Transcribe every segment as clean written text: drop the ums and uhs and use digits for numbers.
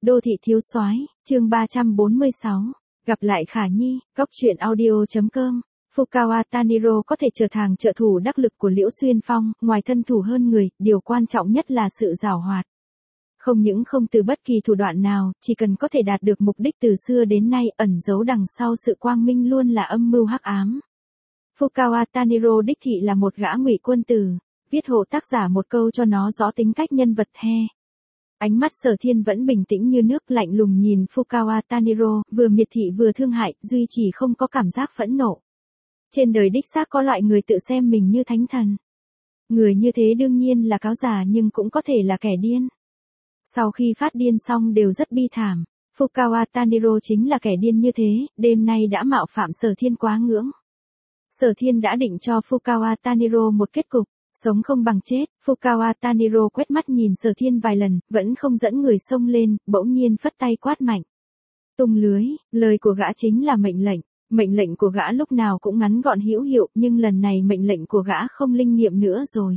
Đô thị thiếu soái, chương 346. Gặp lại Khả Nhi, góc truyện audio.com. Fukawa Tanjiro có thể trở thành trợ thủ đắc lực của Liễu Xuyên Phong, ngoài thân thủ hơn người, điều quan trọng nhất là sự giàu hoạt. Không những không từ bất kỳ thủ đoạn nào, chỉ cần có thể đạt được mục đích từ xưa đến nay, ẩn giấu đằng sau sự quang minh luôn là âm mưu hắc ám. Fukawa Tanjiro đích thị là một gã ngụy quân tử, viết hộ tác giả một câu cho nó rõ tính cách nhân vật he. Ánh mắt Sở Thiên vẫn bình tĩnh như nước, lạnh lùng nhìn Fukawa Tanjiro, vừa miệt thị vừa thương hại, duy chỉ không có cảm giác phẫn nộ. Trên đời đích xác có loại người tự xem mình như thánh thần. Người như thế đương nhiên là cáo già nhưng cũng có thể là kẻ điên. Sau khi phát điên xong đều rất bi thảm. Fukawa Tanjiro chính là kẻ điên như thế, đêm nay đã mạo phạm Sở Thiên quá ngưỡng. Sở Thiên đã định cho Fukawa Tanjiro một kết cục, sống không bằng chết. Fukawa Tanjiro quét mắt nhìn Sở Thiên vài lần, vẫn không dẫn người xông lên, bỗng nhiên phất tay quát mạnh. Tung lưới, lời của gã chính là mệnh lệnh. Mệnh lệnh của gã lúc nào cũng ngắn gọn hữu hiệu, nhưng lần này mệnh lệnh của gã không linh nghiệm nữa rồi.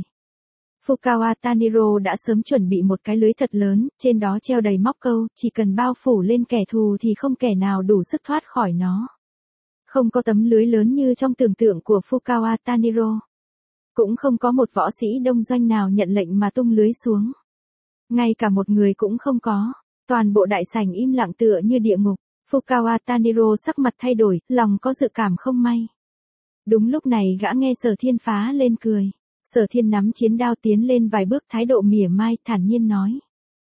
Fukawa Tanjiro đã sớm chuẩn bị một cái lưới thật lớn, trên đó treo đầy móc câu, chỉ cần bao phủ lên kẻ thù thì không kẻ nào đủ sức thoát khỏi nó. Không có tấm lưới lớn như trong tưởng tượng của Fukawa Tanjiro. Cũng không có một võ sĩ đông doanh nào nhận lệnh mà tung lưới xuống. Ngay cả một người cũng không có, toàn bộ đại sảnh im lặng tựa như địa ngục. Fukawa Tanjiro sắc mặt thay đổi, lòng có dự cảm không may. Đúng lúc này gã nghe Sở Thiên phá lên cười. Sở Thiên nắm chiến đao tiến lên vài bước, thái độ mỉa mai, thản nhiên nói.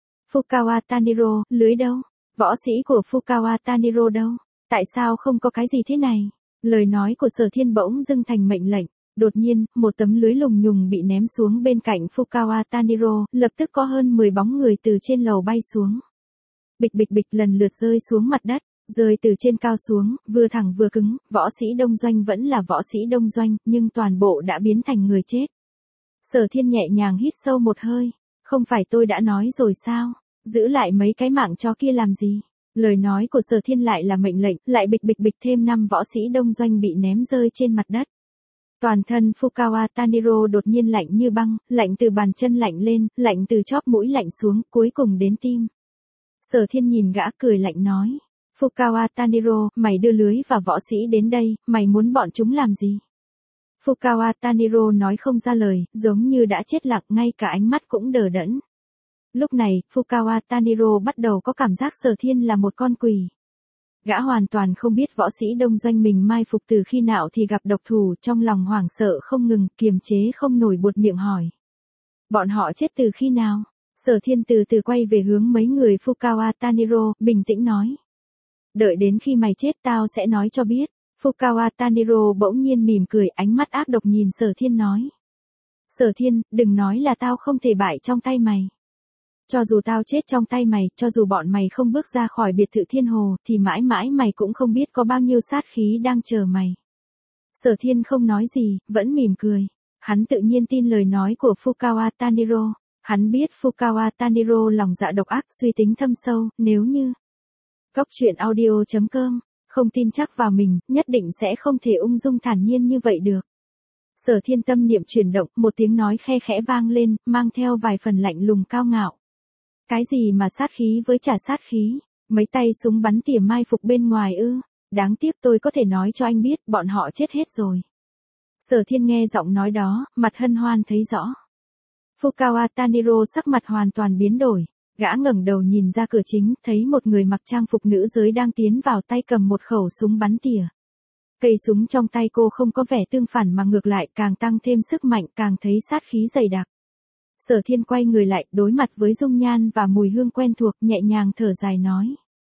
Fukawa Tanjiro, lưới đâu? Võ sĩ của Fukawa Tanjiro đâu? Tại sao không có cái gì thế này? Lời nói của Sở Thiên bỗng dưng thành mệnh lệnh. Đột nhiên, một tấm lưới lùng nhùng bị ném xuống bên cạnh Fukawa Tanjiro, lập tức có hơn 10 bóng người từ trên lầu bay xuống. Bịch bịch bịch lần lượt rơi xuống mặt đất, rơi từ trên cao xuống, vừa thẳng vừa cứng, võ sĩ đông doanh vẫn là võ sĩ đông doanh, nhưng toàn bộ đã biến thành người chết. Sở Thiên nhẹ nhàng hít sâu một hơi, không phải tôi đã nói rồi sao, giữ lại mấy cái mạng chó kia làm gì? Lời nói của Sở Thiên lại là mệnh lệnh, lại bịch bịch bịch thêm 5 võ sĩ đông doanh bị ném rơi trên mặt đất. Toàn thân Fukawa Tanjiro đột nhiên lạnh như băng, lạnh từ bàn chân lạnh lên, lạnh từ chóp mũi lạnh xuống, cuối cùng đến tim. Sở Thiên nhìn gã cười lạnh nói. Fukawa Tanjiro, mày đưa lưới và võ sĩ đến đây, mày muốn bọn chúng làm gì? Fukawa Tanjiro nói không ra lời, giống như đã chết lặng, ngay cả ánh mắt cũng đờ đẫn. Lúc này, Fukawa Tanjiro bắt đầu có cảm giác Sở Thiên là một con quỷ. Gã hoàn toàn không biết võ sĩ đông doanh mình mai phục từ khi nào thì gặp độc thủ, trong lòng hoảng sợ không ngừng, kiềm chế không nổi buột miệng hỏi. Bọn họ chết từ khi nào? Sở Thiên từ từ quay về hướng mấy người Fukawa Tanjiro, bình tĩnh nói. Đợi đến khi mày chết tao sẽ nói cho biết. Fukawa Tanjiro bỗng nhiên mỉm cười, ánh mắt ác độc nhìn Sở Thiên nói. Sở Thiên, đừng nói là tao không thể bại trong tay mày. Cho dù tao chết trong tay mày, cho dù bọn mày không bước ra khỏi biệt thự Thiên Hồ, thì mãi mãi mày cũng không biết có bao nhiêu sát khí đang chờ mày. Sở Thiên không nói gì, vẫn mỉm cười. Hắn tự nhiên tin lời nói của Fukawa Tanjiro. Hắn biết Fukawa Tanjiro lòng dạ độc ác, suy tính thâm sâu, nếu như góc truyện audio.com không tin chắc vào mình, nhất định sẽ không thể ung dung thản nhiên như vậy được. Sở Thiên tâm niệm chuyển động, một tiếng nói khe khẽ vang lên, mang theo vài phần lạnh lùng cao ngạo. Cái gì mà sát khí với trả sát khí, mấy tay súng bắn tỉa mai phục bên ngoài ư? Đáng tiếc tôi có thể nói cho anh biết, bọn họ chết hết rồi. Sở Thiên nghe giọng nói đó, mặt hân hoan thấy rõ. Fukawa Tanjiro sắc mặt hoàn toàn biến đổi, gã ngẩng đầu nhìn ra cửa chính, thấy một người mặc trang phục nữ giới đang tiến vào, tay cầm một khẩu súng bắn tỉa. Cây súng trong tay cô không có vẻ tương phản mà ngược lại càng tăng thêm sức mạnh, càng thấy sát khí dày đặc. Sở Thiên quay người lại, đối mặt với dung nhan và mùi hương quen thuộc, nhẹ nhàng thở dài nói.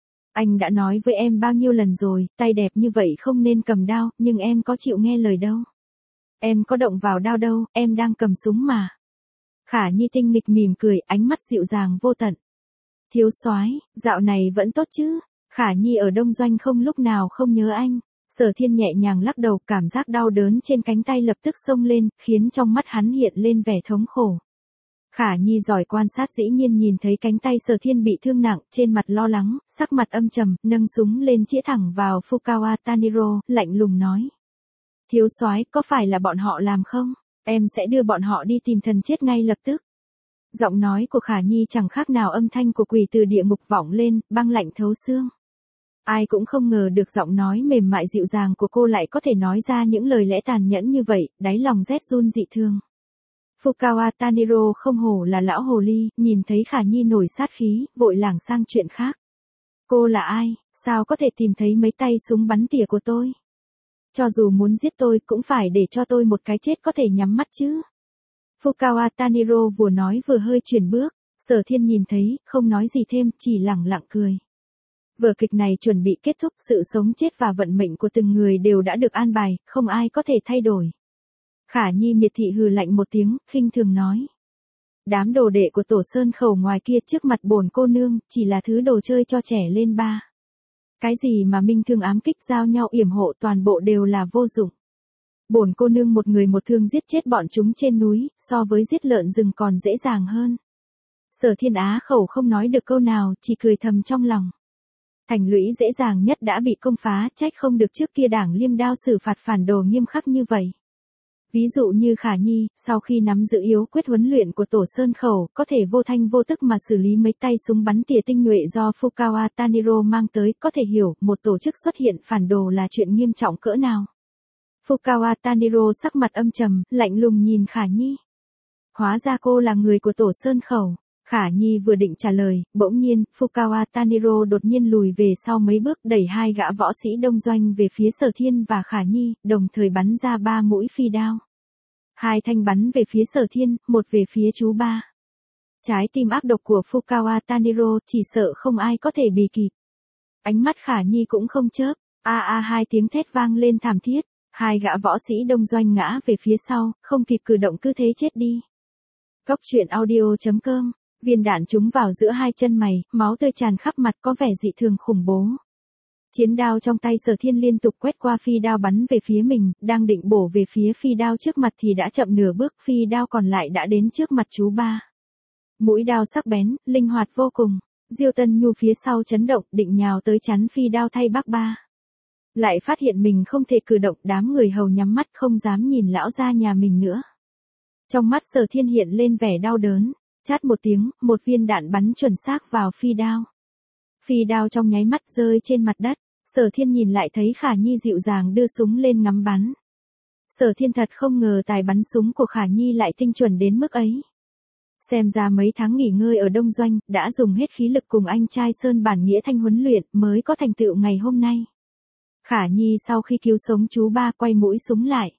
Anh đã nói với em bao nhiêu lần rồi, tay đẹp như vậy không nên cầm đao, nhưng em có chịu nghe lời đâu. Em có động vào đao đâu, em đang cầm súng mà. Khả Nhi tinh nghịch mỉm cười, ánh mắt dịu dàng vô tận. Thiếu soái, dạo này vẫn tốt chứ? Khả Nhi ở Đông Doanh không lúc nào không nhớ anh. Sở Thiên nhẹ nhàng lắc đầu, cảm giác đau đớn trên cánh tay lập tức xông lên, khiến trong mắt hắn hiện lên vẻ thống khổ. Khả Nhi giỏi quan sát dĩ nhiên nhìn thấy cánh tay Sở Thiên bị thương nặng, trên mặt lo lắng, sắc mặt âm trầm, nâng súng lên chĩa thẳng vào Fukawa Tanjiro, lạnh lùng nói. Thiếu soái, có phải là bọn họ làm không? Em sẽ đưa bọn họ đi tìm thần chết ngay lập tức. Giọng nói của Khả Nhi chẳng khác nào âm thanh của quỷ từ địa ngục vọng lên, băng lạnh thấu xương. Ai cũng không ngờ được giọng nói mềm mại dịu dàng của cô lại có thể nói ra những lời lẽ tàn nhẫn như vậy, đáy lòng rét run dị thương. Fukawa Taniro không hổ là lão hồ ly, nhìn thấy Khả Nhi nổi sát khí, vội lảng sang chuyện khác. Cô là ai, sao có thể tìm thấy mấy tay súng bắn tỉa của tôi? Cho dù muốn giết tôi cũng phải để cho tôi một cái chết có thể nhắm mắt chứ. Fukawa Taniro vừa nói vừa hơi chuyển bước, Sở Thiên nhìn thấy, không nói gì thêm, chỉ lẳng lặng cười. Vở kịch này chuẩn bị kết thúc, sự sống chết và vận mệnh của từng người đều đã được an bài, không ai có thể thay đổi. Khả Nhi miệt thị hừ lạnh một tiếng, khinh thường nói. Đám đồ đệ của Tổ Sơn Khẩu ngoài kia trước mặt bổn cô nương, chỉ là thứ đồ chơi cho trẻ lên ba. Cái gì mà minh thương ám kích giao nhau yểm hộ toàn bộ đều là vô dụng. Bổn cô nương một người một thương giết chết bọn chúng trên núi, so với giết lợn rừng còn dễ dàng hơn. Sở Thiên Á khẩu không nói được câu nào, chỉ cười thầm trong lòng. Thành lũy dễ dàng nhất đã bị công phá, trách không được trước kia Đảng Liêm Đao xử phạt phản đồ nghiêm khắc như vậy. Ví dụ như Khả Nhi, sau khi nắm giữ yếu quyết huấn luyện của Tổ Sơn Khẩu, có thể vô thanh vô tức mà xử lý mấy tay súng bắn tỉa tinh nhuệ do Fukawa Taniro mang tới, có thể hiểu một tổ chức xuất hiện phản đồ là chuyện nghiêm trọng cỡ nào. Fukawa Taniro sắc mặt âm trầm, lạnh lùng nhìn Khả Nhi. Hóa ra cô là người của Tổ Sơn Khẩu. Khả Nhi vừa định trả lời, bỗng nhiên, Fukawa Taniro đột nhiên lùi về sau mấy bước, đẩy hai gã võ sĩ đông doanh về phía Sở Thiên và Khả Nhi, đồng thời bắn ra 3 mũi phi đao. 2 thanh bắn về phía Sở Thiên, một về phía chú ba. Trái tim ác độc của Fukawa Taniro chỉ sợ không ai có thể bì kịp. Ánh mắt Khả Nhi cũng không chớp, hai tiếng thét vang lên thảm thiết, 2 gã võ sĩ đông doanh ngã về phía sau, không kịp cử động cứ thế chết đi. Góc truyện audio.com. Viên đạn trúng vào giữa hai chân mày, máu tươi tràn khắp mặt có vẻ dị thường khủng bố. Chiến đao trong tay Sở Thiên liên tục quét qua phi đao bắn về phía mình, đang định bổ về phía phi đao trước mặt thì đã chậm nửa bước, phi đao còn lại đã đến trước mặt chú ba. Mũi đao sắc bén, linh hoạt vô cùng. Diêu Tân Nhu phía sau chấn động, định nhào tới chắn phi đao thay bác ba. Lại phát hiện mình không thể cử động, đám người hầu nhắm mắt không dám nhìn lão gia nhà mình nữa. Trong mắt Sở Thiên hiện lên vẻ đau đớn. Chát một tiếng, một viên đạn bắn chuẩn xác vào phi đao. Phi đao trong nháy mắt rơi trên mặt đất, Sở Thiên nhìn lại thấy Khả Nhi dịu dàng đưa súng lên ngắm bắn. Sở Thiên thật không ngờ tài bắn súng của Khả Nhi lại tinh chuẩn đến mức ấy. Xem ra mấy tháng nghỉ ngơi ở Đông Doanh, đã dùng hết khí lực cùng anh trai Sơn Bản Nghĩa Thanh huấn luyện mới có thành tựu ngày hôm nay. Khả Nhi sau khi cứu sống chú ba quay mũi súng lại.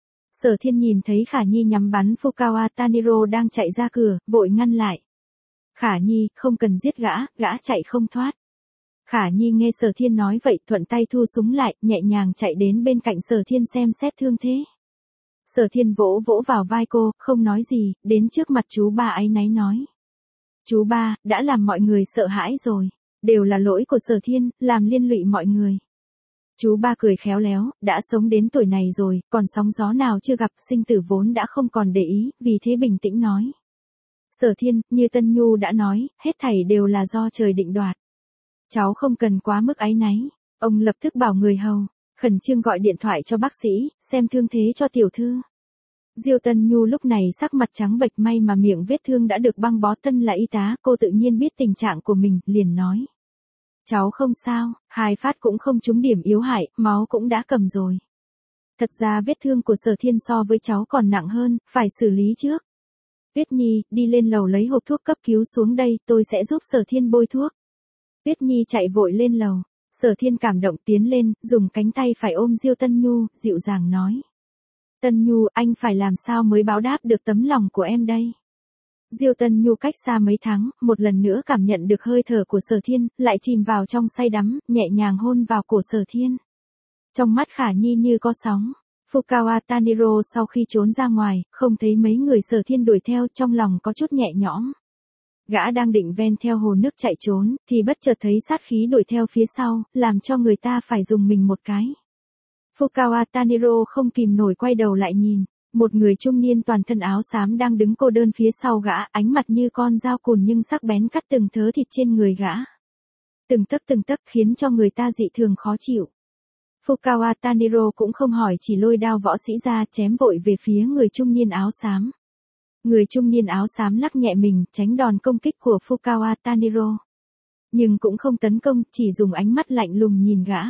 Sở Thiên nhìn thấy Khả Nhi nhắm bắn Fukawa Taniro đang chạy ra cửa, vội ngăn lại. Khả Nhi, không cần giết gã chạy không thoát. Khả Nhi nghe Sở Thiên nói vậy, thuận tay thu súng lại, nhẹ nhàng chạy đến bên cạnh Sở Thiên xem xét thương thế. Sở Thiên vỗ vỗ vào vai cô, không nói gì, đến trước mặt chú ba áy náy nói. Chú ba, đã làm mọi người sợ hãi rồi. Đều là lỗi của Sở Thiên, làm liên lụy mọi người. Chú ba cười khéo léo, đã sống đến tuổi này rồi, còn sóng gió nào chưa gặp, sinh tử vốn đã không còn để ý, vì thế bình tĩnh nói. Sở Thiên, như Tân Nhu đã nói, hết thảy đều là do trời định đoạt. Cháu không cần quá mức áy náy. Ông lập tức bảo người hầu, khẩn trương gọi điện thoại cho bác sĩ, xem thương thế cho tiểu thư. Diêu Tân Nhu lúc này sắc mặt trắng bệch, may mà miệng vết thương đã được băng bó, Tân là y tá, cô tự nhiên biết tình trạng của mình, liền nói. Cháu không sao, 2 phát cũng không trúng điểm yếu hại, máu cũng đã cầm rồi. Thật ra vết thương của Sở Thiên so với cháu còn nặng hơn, phải xử lý trước. Tuyết Nhi, đi lên lầu lấy hộp thuốc cấp cứu xuống đây, tôi sẽ giúp Sở Thiên bôi thuốc. Tuyết Nhi chạy vội lên lầu. Sở Thiên cảm động tiến lên, dùng cánh tay phải ôm Diêu Tân Nhu, dịu dàng nói. Tân Nhu, anh phải làm sao mới báo đáp được tấm lòng của em đây? Diêu Tân Nhu cách xa mấy tháng, một lần nữa cảm nhận được hơi thở của Sở Thiên, lại chìm vào trong say đắm, nhẹ nhàng hôn vào cổ Sở Thiên. Trong mắt Khả Nhi như có sóng. Fukawa Taniro sau khi trốn ra ngoài, không thấy mấy người Sở Thiên đuổi theo, trong lòng có chút nhẹ nhõm. Gã đang định ven theo hồ nước chạy trốn, thì bất chợt thấy sát khí đuổi theo phía sau, làm cho người ta phải dùng mình một cái. Fukawa Taniro không kìm nổi quay đầu lại nhìn. Một người trung niên toàn thân áo xám đang đứng cô đơn phía sau gã, ánh mặt như con dao cùn nhưng sắc bén cắt từng thớ thịt trên người gã. Từng tấc khiến cho người ta dị thường khó chịu. Fukawa Taniro cũng không hỏi, chỉ lôi đao võ sĩ ra chém vội về phía người trung niên áo xám. Người trung niên áo xám lắc nhẹ mình, tránh đòn công kích của Fukawa Taniro. Nhưng cũng không tấn công, chỉ dùng ánh mắt lạnh lùng nhìn gã.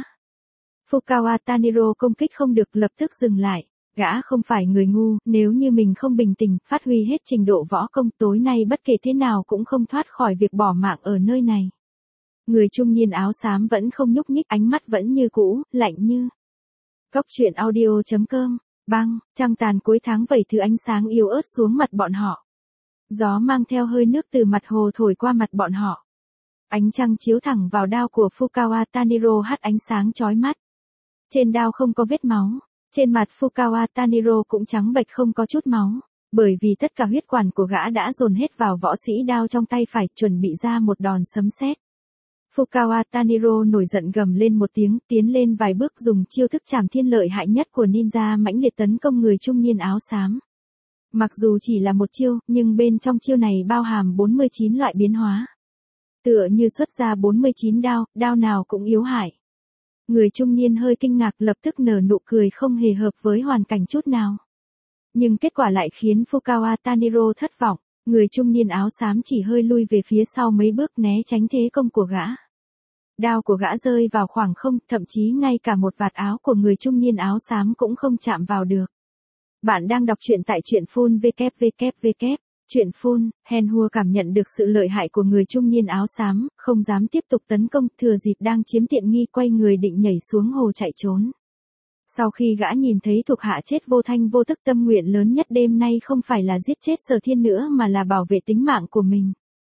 Fukawa Taniro công kích không được, lập tức dừng lại. Gã không phải người ngu, nếu như mình không bình tĩnh, phát huy hết trình độ võ công, tối nay bất kể thế nào cũng không thoát khỏi việc bỏ mạng ở nơi này. Người trung niên áo xám vẫn không nhúc nhích, ánh mắt vẫn như cũ, lạnh như. Cốc truyện audio.com, băng, trăng tàn cuối tháng vẩy thứ ánh sáng yếu ớt xuống mặt bọn họ. Gió mang theo hơi nước từ mặt hồ thổi qua mặt bọn họ. Ánh trăng chiếu thẳng vào đao của Fukawa Taniro hắt ánh sáng chói mắt. Trên đao không có vết máu. Trên mặt Fukawa Taniro cũng trắng bệch không có chút máu, bởi vì tất cả huyết quản của gã đã dồn hết vào võ sĩ đao trong tay phải, chuẩn bị ra một đòn sấm sét. Fukawa Taniro nổi giận gầm lên một tiếng, tiến lên vài bước dùng chiêu thức trảm thiên lợi hại nhất của ninja mãnh liệt tấn công người trung niên áo xám. Mặc dù chỉ là một chiêu, nhưng bên trong chiêu này bao hàm 49 loại biến hóa. Tựa như xuất ra 49 đao, đao nào cũng yếu hại. Người trung niên hơi kinh ngạc, lập tức nở nụ cười không hề hợp với hoàn cảnh chút nào. Nhưng kết quả lại khiến Fukawa Taniro thất vọng, người trung niên áo xám chỉ hơi lui về phía sau mấy bước né tránh thế công của gã. Đao của gã rơi vào khoảng không, thậm chí ngay cả một vạt áo của người trung niên áo xám cũng không chạm vào được. Bạn đang đọc truyện tại truyện phun www. Chuyện phun, Henhua cảm nhận được sự lợi hại của người trung niên áo xám, không dám tiếp tục tấn công, thừa dịp đang chiếm tiện nghi quay người định nhảy xuống hồ chạy trốn. Sau khi gã nhìn thấy thuộc hạ chết vô thanh vô tức, tâm nguyện lớn nhất đêm nay không phải là giết chết Sở Thiên nữa mà là bảo vệ tính mạng của mình.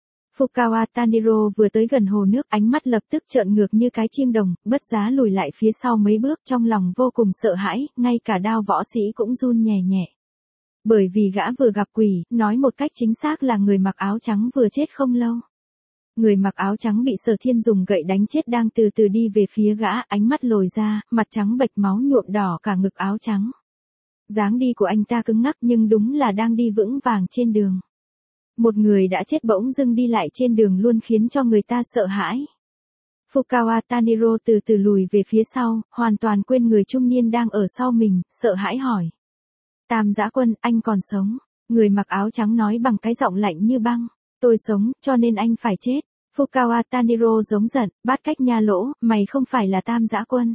Fukawa Taniro vừa tới gần hồ nước, ánh mắt lập tức trợn ngược như cái chiêng đồng, bất giá lùi lại phía sau mấy bước, trong lòng vô cùng sợ hãi, ngay cả đao võ sĩ cũng run nhẹ nhẹ. Bởi vì gã vừa gặp quỷ, nói một cách chính xác là người mặc áo trắng vừa chết không lâu. Người mặc áo trắng bị Sở Thiên dùng gậy đánh chết đang từ từ đi về phía gã, ánh mắt lồi ra, mặt trắng bệch máu nhuộm đỏ cả ngực áo trắng. Dáng đi của anh ta cứng ngắc nhưng đúng là đang đi vững vàng trên đường. Một người đã chết bỗng dưng đi lại trên đường luôn khiến cho người ta sợ hãi. Fukawa Taniro từ từ lùi về phía sau, hoàn toàn quên người trung niên đang ở sau mình, sợ hãi hỏi. Tam Dã Quân, anh còn sống. Người mặc áo trắng nói bằng cái giọng lạnh như băng. Tôi sống, cho nên anh phải chết. Fukawa Taniro giống giận, bát cách nha lỗ, mày không phải là Tam Dã Quân.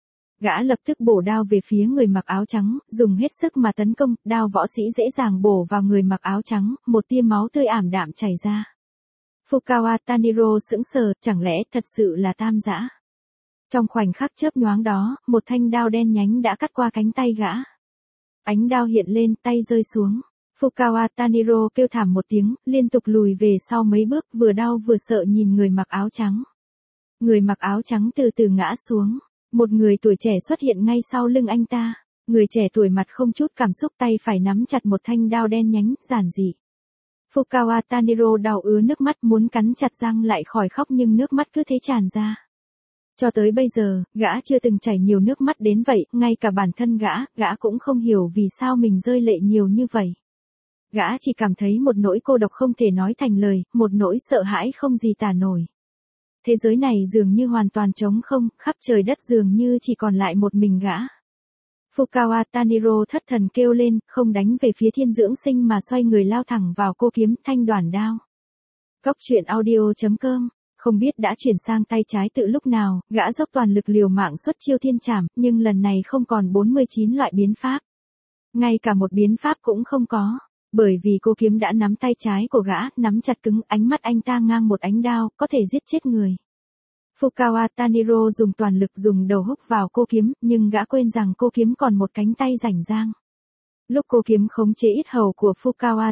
Gã lập tức bổ đao về phía người mặc áo trắng, dùng hết sức mà tấn công, đao võ sĩ dễ dàng bổ vào người mặc áo trắng, một tia máu tươi ảm đạm chảy ra. Fukawa Taniro sững sờ, chẳng lẽ thật sự là Tam Dã? Trong khoảnh khắc chớp nhoáng đó, một thanh đao đen nhánh đã cắt qua cánh tay gã. Ánh đao hiện lên, tay rơi xuống. Fukawa Taniro kêu thảm một tiếng, liên tục lùi về sau mấy bước, vừa đau vừa sợ nhìn người mặc áo trắng. Người mặc áo trắng từ từ ngã xuống. Một người tuổi trẻ xuất hiện ngay sau lưng anh ta. Người trẻ tuổi mặt không chút cảm xúc, tay phải nắm chặt một thanh đao đen nhánh, giản dị. Fukawa Taniro đau ứa nước mắt, muốn cắn chặt răng lại khỏi khóc nhưng nước mắt cứ thế tràn ra. Cho tới bây giờ, gã chưa từng chảy nhiều nước mắt đến vậy, ngay cả bản thân gã cũng không hiểu vì sao mình rơi lệ nhiều như vậy. Gã chỉ cảm thấy một nỗi cô độc không thể nói thành lời, một nỗi sợ hãi không gì tả nổi. Thế giới này dường như hoàn toàn trống không, khắp trời đất dường như chỉ còn lại một mình gã. Fukawa Taniro thất thần kêu lên, không đánh về phía Thiên Dưỡng Sinh mà xoay người lao thẳng vào cô kiếm, thanh đoản đao. Cốc truyện audio.com. Không biết đã chuyển sang tay trái từ lúc nào, gã dốc toàn lực liều mạng xuất chiêu thiên trảm, nhưng lần này không còn 49 loại biến pháp. Ngay cả một biến pháp cũng không có, bởi vì cô kiếm đã nắm tay trái của gã, nắm chặt cứng, ánh mắt anh ta ngang một ánh đao, có thể giết chết người. Fukawa Taniro dùng toàn lực dùng đầu húc vào cô kiếm, nhưng gã quên rằng cô kiếm còn một cánh tay rảnh rang. Lúc cô kiếm khống chế yết hầu của Fukawa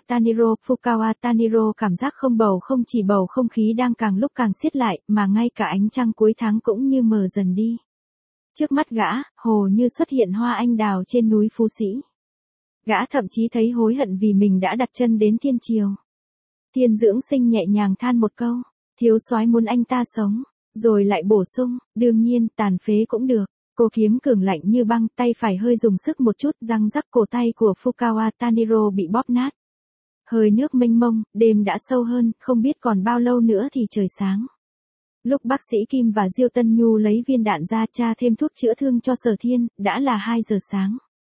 Taniro cảm giác không bầu, không chỉ bầu không khí đang càng lúc càng siết lại, mà ngay cả ánh trăng cuối tháng cũng như mờ dần đi. Trước mắt gã, hồ như xuất hiện hoa anh đào trên núi Phú Sĩ. Gã thậm chí thấy hối hận vì mình đã đặt chân đến Thiên Triều. Thiên Dưỡng Sinh nhẹ nhàng than một câu, thiếu soái muốn anh ta sống, rồi lại bổ sung, đương nhiên, tàn phế cũng được. Cô kiếm cường lạnh như băng, tay phải hơi dùng sức một chút, răng rắc cổ tay của Fukawa Taniro bị bóp nát. Hơi nước mênh mông, đêm đã sâu hơn, không biết còn bao lâu nữa thì trời sáng. Lúc bác sĩ Kim và Diêu Tân Nhu lấy viên đạn ra tra thêm thuốc chữa thương cho Sở Thiên, đã là 2 giờ sáng.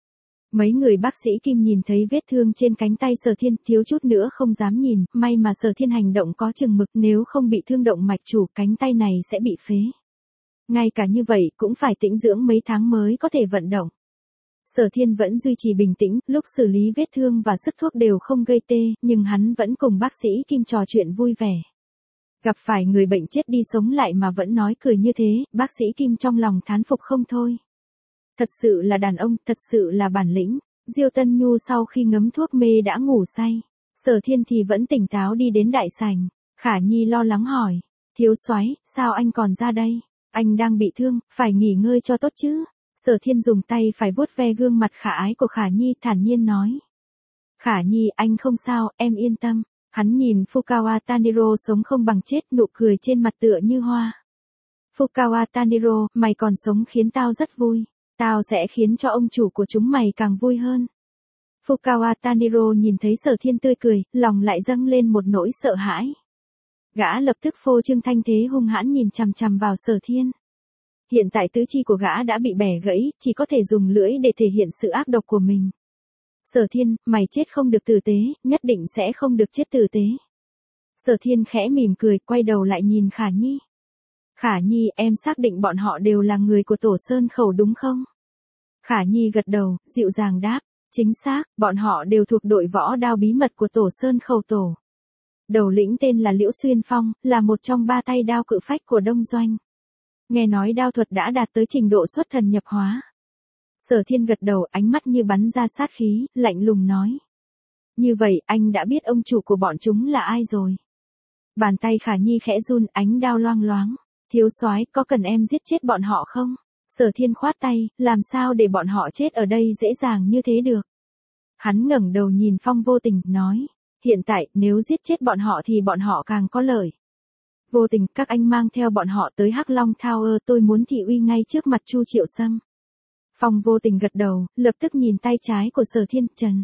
Mấy người bác sĩ Kim nhìn thấy vết thương trên cánh tay Sở Thiên, thiếu chút nữa không dám nhìn, may mà Sở Thiên hành động có chừng mực, nếu không bị thương động mạch chủ, cánh tay này sẽ bị phế. Ngay cả như vậy cũng phải tĩnh dưỡng mấy tháng mới có thể vận động. Sở Thiên vẫn duy trì bình tĩnh, lúc xử lý vết thương và sức thuốc đều không gây tê, nhưng hắn vẫn cùng bác sĩ Kim trò chuyện vui vẻ. Gặp phải người bệnh chết đi sống lại mà vẫn nói cười như thế, bác sĩ Kim trong lòng thán phục không thôi. Thật sự là đàn ông, thật sự là bản lĩnh. Diêu Tân Nhu sau khi ngấm thuốc mê đã ngủ say. Sở Thiên thì vẫn tỉnh táo đi đến đại sảnh. Khả Nhi lo lắng hỏi. Thiếu soái, sao anh còn ra đây? Anh đang bị thương, phải nghỉ ngơi cho tốt chứ. Sở Thiên dùng tay phải vuốt ve gương mặt khả ái của Khả Nhi, thản nhiên nói. Khả Nhi, anh không sao, em yên tâm. Hắn nhìn Fukawa Taniro sống không bằng chết, nụ cười trên mặt tựa như hoa. Fukawa Taniro, mày còn sống khiến tao rất vui. Tao sẽ khiến cho ông chủ của chúng mày càng vui hơn. Fukawa Taniro nhìn thấy Sở Thiên tươi cười, lòng lại dâng lên một nỗi sợ hãi. Gã lập tức phô trương thanh thế hung hãn nhìn chằm chằm vào Sở Thiên. Hiện tại tứ chi của gã đã bị bẻ gãy, chỉ có thể dùng lưỡi để thể hiện sự ác độc của mình. Sở Thiên, mày chết không được tử tế, nhất định sẽ không được chết tử tế. Sở Thiên khẽ mỉm cười, quay đầu lại nhìn Khả Nhi. Khả Nhi, em xác định bọn họ đều là người của Tổ Sơn Khẩu đúng không? Khả Nhi gật đầu, dịu dàng đáp. Chính xác, bọn họ đều thuộc đội võ đao bí mật của Tổ Sơn Khẩu Tổ. Đầu lĩnh tên là Liễu Xuyên Phong, là một trong ba tay đao cự phách của Đông Doanh. Nghe nói đao thuật đã đạt tới trình độ xuất thần nhập hóa. Sở Thiên gật đầu, ánh mắt như bắn ra sát khí, lạnh lùng nói. Như vậy, anh đã biết ông chủ của bọn chúng là ai rồi. Bàn tay Khả Nhi khẽ run, ánh đao loang loáng. Thiếu soái, có cần em giết chết bọn họ không? Sở Thiên khoát tay, làm sao để bọn họ chết ở đây dễ dàng như thế được. Hắn ngẩng đầu nhìn Phong Vô Tình, nói. Hiện tại, nếu giết chết bọn họ thì bọn họ càng có lợi. Vô Tình, các anh mang theo bọn họ tới Hắc Long Tower, tôi muốn thị uy ngay trước mặt Chu Triệu Sâm. Phong Vô Tình gật đầu, lập tức nhìn tay trái của Sở Thiên, Trần.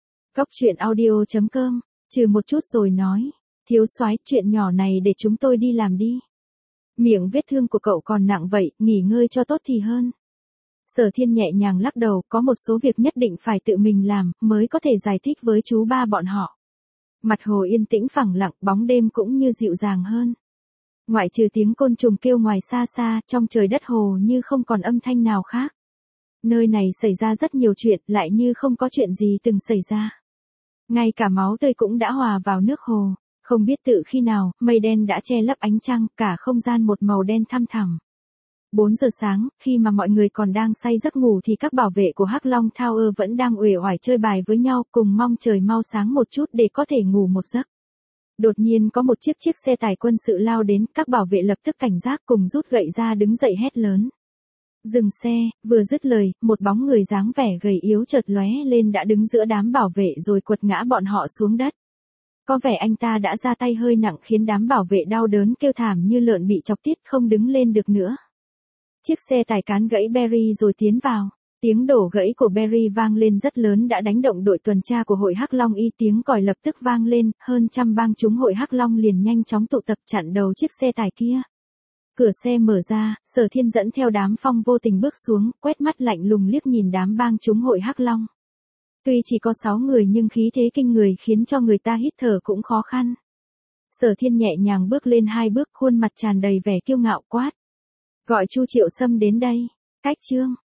Góc.audio.com, trừ một chút rồi nói. Thiếu soái, chuyện nhỏ này để chúng tôi đi làm đi. Miệng vết thương của cậu còn nặng vậy, nghỉ ngơi cho tốt thì hơn. Sở Thiên nhẹ nhàng lắc đầu, có một số việc nhất định phải tự mình làm, mới có thể giải thích với chú ba bọn họ. Mặt hồ yên tĩnh phẳng lặng, bóng đêm cũng như dịu dàng hơn. Ngoại trừ tiếng côn trùng kêu ngoài xa xa, trong trời đất hồ như không còn âm thanh nào khác. Nơi này xảy ra rất nhiều chuyện, lại như không có chuyện gì từng xảy ra. Ngay cả máu tươi cũng đã hòa vào nước hồ. Không biết tự khi nào, mây đen đã che lấp ánh trăng, cả không gian một màu đen thăm thẳm. 4 giờ sáng, khi mà mọi người còn đang say giấc ngủ thì các bảo vệ của Hắc Long Tower vẫn đang uể oải chơi bài với nhau, cùng mong trời mau sáng một chút để có thể ngủ một giấc. Đột nhiên có một chiếc xe tải quân sự lao đến, các bảo vệ lập tức cảnh giác cùng rút gậy ra đứng dậy hét lớn. Dừng xe, vừa dứt lời, một bóng người dáng vẻ gầy yếu chợt lóe lên đã đứng giữa đám bảo vệ rồi quật ngã bọn họ xuống đất. Có vẻ anh ta đã ra tay hơi nặng khiến đám bảo vệ đau đớn kêu thảm như lợn bị chọc tiết không đứng lên được nữa. Chiếc xe tải cán gãy Berry rồi tiến vào. Tiếng đổ gãy của Berry vang lên rất lớn đã đánh động đội tuần tra của hội Hắc Long y, tiếng còi lập tức vang lên, hơn trăm bang chúng hội Hắc Long liền nhanh chóng tụ tập chặn đầu chiếc xe tải kia. Cửa xe mở ra, Sở Thiên dẫn theo đám Phong Vô Tình bước xuống, quét mắt lạnh lùng liếc nhìn đám bang chúng hội Hắc Long. Tuy chỉ có 6 người nhưng khí thế kinh người khiến cho người ta hít thở cũng khó khăn. Sở Thiên nhẹ nhàng bước lên 2 bước, khuôn mặt tràn đầy vẻ kiêu ngạo quát. Gọi Chu Triệu Sâm đến đây. Cách chương.